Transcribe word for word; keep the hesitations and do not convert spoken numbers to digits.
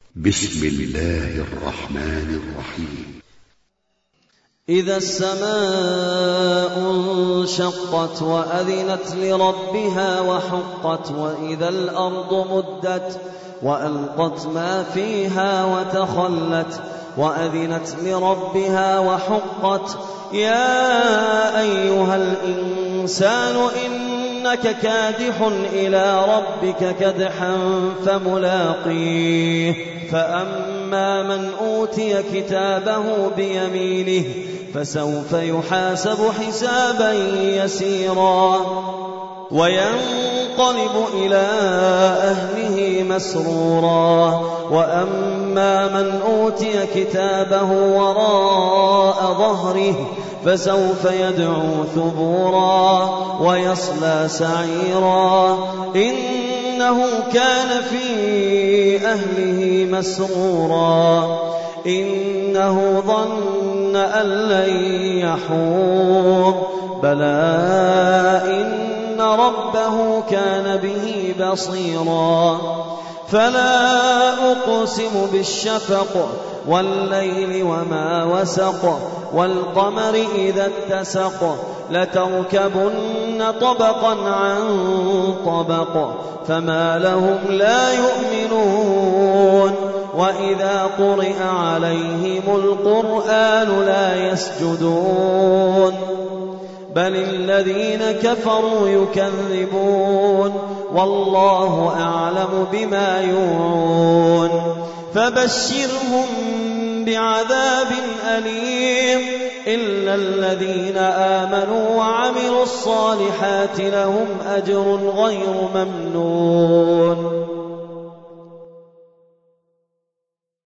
بسم الله الرحمن الرحيم. إذا السماء انشقت وأذنت لربها وحقت وإذا الأرض مدت وألقت ما فيها وتخلت وأذنت لربها وحقت يا أيها الإنسان إنك كادح إلى ربك كدحا فملاقيه فأما من أوتي كتابه بيمينه فسوف يحاسب حسابا يسيرا وينقلب إلى أهله مسرورا وأما من أوتي كتابه وراء ظهره فسوف يدعو ثبورا ويصلى سعيرا إنه كان في أهله مسرورا إنه ظن أن لن يحور بلى إن ربه كان به بصيرا فلا أقسم بالشفق والليل وما وسق والقمر إذا اتسق لتركبن طبقا عن طبق فما لهم لا يؤمنون وإذا قرئ عليهم القرآن لا يسجدون بل الذين كفروا يكذبون والله أعلم بما يوعون فبشرهم بعذاب أليم إلا الذين آمنوا وعملوا الصالحات لهم أجر غير ممنون